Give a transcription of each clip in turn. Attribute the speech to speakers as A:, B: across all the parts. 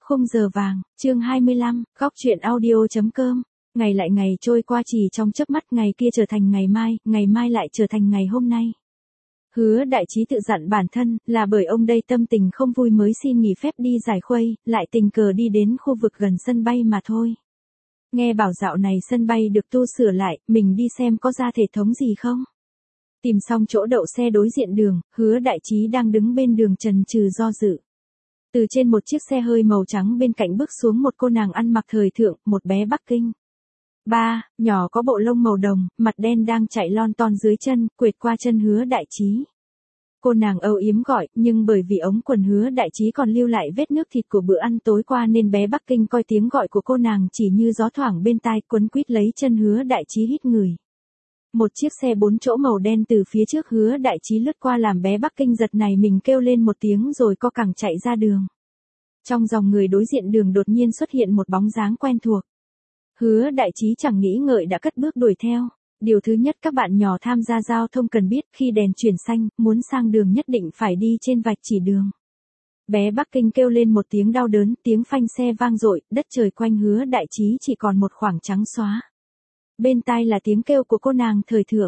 A: Khung giờ vàng, chương 25, góc chuyện audio.com. Ngày lại ngày trôi qua chỉ trong chớp mắt, ngày kia trở thành ngày mai lại trở thành ngày hôm nay. Hứa Đại Trí tự dặn bản thân, là bởi ông đây tâm tình không vui mới xin nghỉ phép đi giải khuây, lại tình cờ đi đến khu vực gần sân bay mà thôi. Nghe bảo dạo này sân bay được tu sửa lại, mình đi xem có ra hệ thống gì không. Tìm xong chỗ đậu xe đối diện đường, Hứa Đại Trí đang đứng bên đường chần chừ do dự. Từ trên một chiếc xe hơi màu trắng bên cạnh bước xuống một cô nàng ăn mặc thời thượng, một bé Bắc Kinh. Nhỏ có bộ lông màu đồng, mặt đen đang chạy lon ton dưới chân, quệt qua chân Hứa Đại Trí. Cô nàng âu yếm gọi, nhưng bởi vì ống quần Hứa Đại Trí còn lưu lại vết nước thịt của bữa ăn tối qua nên bé Bắc Kinh coi tiếng gọi của cô nàng chỉ như gió thoảng bên tai, quấn quýt lấy chân Hứa Đại Trí hít người. Một chiếc xe 4 chỗ màu đen từ phía trước Hứa Đại Trí lướt qua làm bé Bắc Kinh giật này mình kêu lên một tiếng rồi co cẳng chạy ra đường. Trong dòng người đối diện đường đột nhiên xuất hiện một bóng dáng quen thuộc. Hứa Đại Trí chẳng nghĩ ngợi đã cất bước đuổi theo. Điều thứ nhất các bạn nhỏ tham gia giao thông cần biết, khi đèn chuyển xanh, muốn sang đường nhất định phải đi trên vạch chỉ đường. Bé Bắc Kinh kêu lên một tiếng đau đớn, tiếng phanh xe vang dội, đất trời quanh Hứa Đại Trí chỉ còn một khoảng trắng xóa. Bên tai là tiếng kêu của cô nàng thời thượng,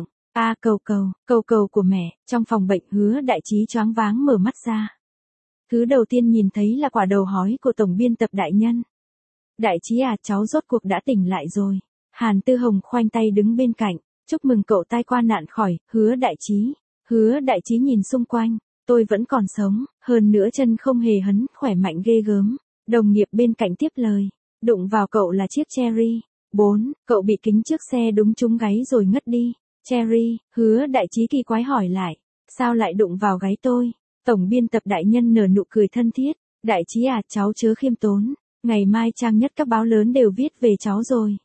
A: cầu cầu của mẹ. Trong phòng bệnh Hứa Đại Trí choáng váng mở mắt ra. Thứ đầu tiên nhìn thấy là quả đầu hói của tổng biên tập Đại Nhân. Đại Trí à, cháu rốt cuộc đã tỉnh lại rồi. Hàn Tư Hồng khoanh tay đứng bên cạnh, chúc mừng cậu tai qua nạn khỏi, Hứa Đại Trí. Hứa Đại Trí nhìn xung quanh, tôi vẫn còn sống, hơn nữa chân không hề hấn, khỏe mạnh ghê gớm. Đồng nghiệp bên cạnh tiếp lời, đụng vào cậu là chiếc Cherry. 4, cậu bị kính trước xe đúng trúng gáy rồi ngất đi. Cherry, Hứa Đại Trí kỳ quái hỏi lại, sao lại đụng vào gáy tôi? Tổng biên tập Đại Nhân nở nụ cười thân thiết, Đại Trí à, cháu chớ khiêm tốn, ngày mai trang nhất các báo lớn đều viết về cháu rồi.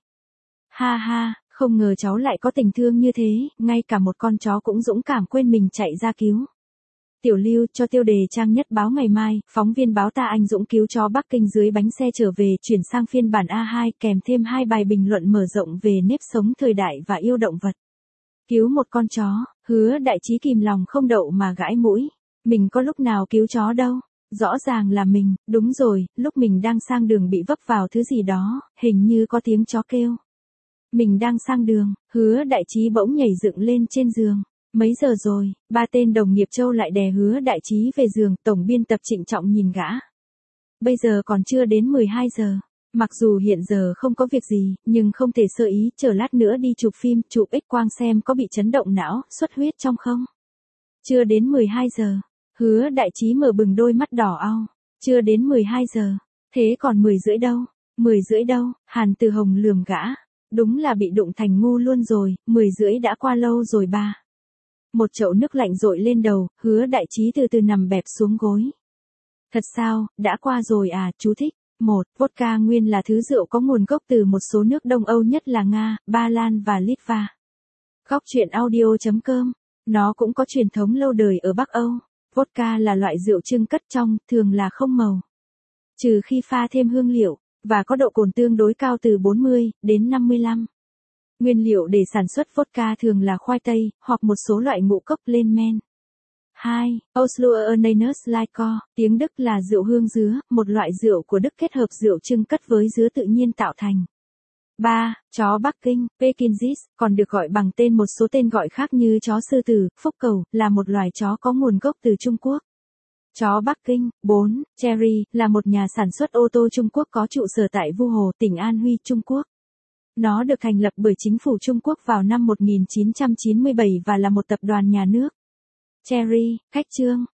A: Ha ha, không ngờ cháu lại có tình thương như thế, ngay cả một con chó cũng dũng cảm quên mình chạy ra cứu. Tiểu Lưu, cho tiêu đề trang nhất báo ngày mai, phóng viên báo ta anh dũng cứu chó Bắc Kinh dưới bánh xe trở về, chuyển sang phiên bản A2 kèm thêm 2 bài bình luận mở rộng về nếp sống thời đại và yêu động vật. Cứu một con chó, Hứa Đại Trí kìm lòng không đậu mà gãi mũi. Mình có lúc nào cứu chó đâu, rõ ràng là mình, đúng rồi, lúc mình đang sang đường bị vấp vào thứ gì đó, hình như có tiếng chó kêu. Mình đang sang đường, Hứa Đại Trí bỗng nhảy dựng lên trên giường. Mấy giờ rồi, 3 tên đồng nghiệp Châu lại đè Hứa Đại Trí về giường, tổng biên tập trịnh trọng nhìn gã. Bây giờ còn chưa đến 12 giờ. Mặc dù hiện giờ không có việc gì, nhưng không thể sơ ý, chờ lát nữa đi chụp phim, chụp X-quang xem có bị chấn động não, xuất huyết trong không. Chưa đến 12 giờ. Hứa Đại Trí mở bừng đôi mắt đỏ au. Chưa đến 12 giờ. Thế còn 10 rưỡi đâu? 10 rưỡi đâu? Hàn Từ Hồng lườm gã. Đúng là bị đụng thành ngu luôn rồi, 10 rưỡi đã qua lâu rồi ba. Một chậu nước lạnh dội lên đầu, Hứa Đại Trí từ từ nằm bẹp xuống gối. Thật sao, đã qua rồi à, chú thích. 1. Vodka nguyên là thứ rượu có nguồn gốc từ một số nước Đông Âu nhất là Nga, Ba Lan và Litva. Góc chuyện audio.com. Nó cũng có truyền thống lâu đời ở Bắc Âu. Vodka là loại rượu chưng cất trong, thường là không màu. Trừ khi pha thêm hương liệu, và có độ cồn tương đối cao từ 40 đến 55. Nguyên liệu để sản xuất vodka thường là khoai tây, hoặc một số loại ngũ cốc lên men. 2. Osloernes Likor, tiếng Đức là rượu hương dứa, một loại rượu của Đức kết hợp rượu chưng cất với dứa tự nhiên tạo thành. 3. Chó Bắc Kinh, Pekingese, còn được gọi bằng tên một số tên gọi khác như chó sư tử, phúc cầu, là một loài chó có nguồn gốc từ Trung Quốc. Chó Bắc Kinh. 4. Cherry, là một nhà sản xuất ô tô Trung Quốc có trụ sở tại Vu Hồ, tỉnh An Huy, Trung Quốc. Nó được thành lập bởi chính phủ Trung Quốc vào năm 1997 và là một tập đoàn nhà nước. Cherry, khách trương,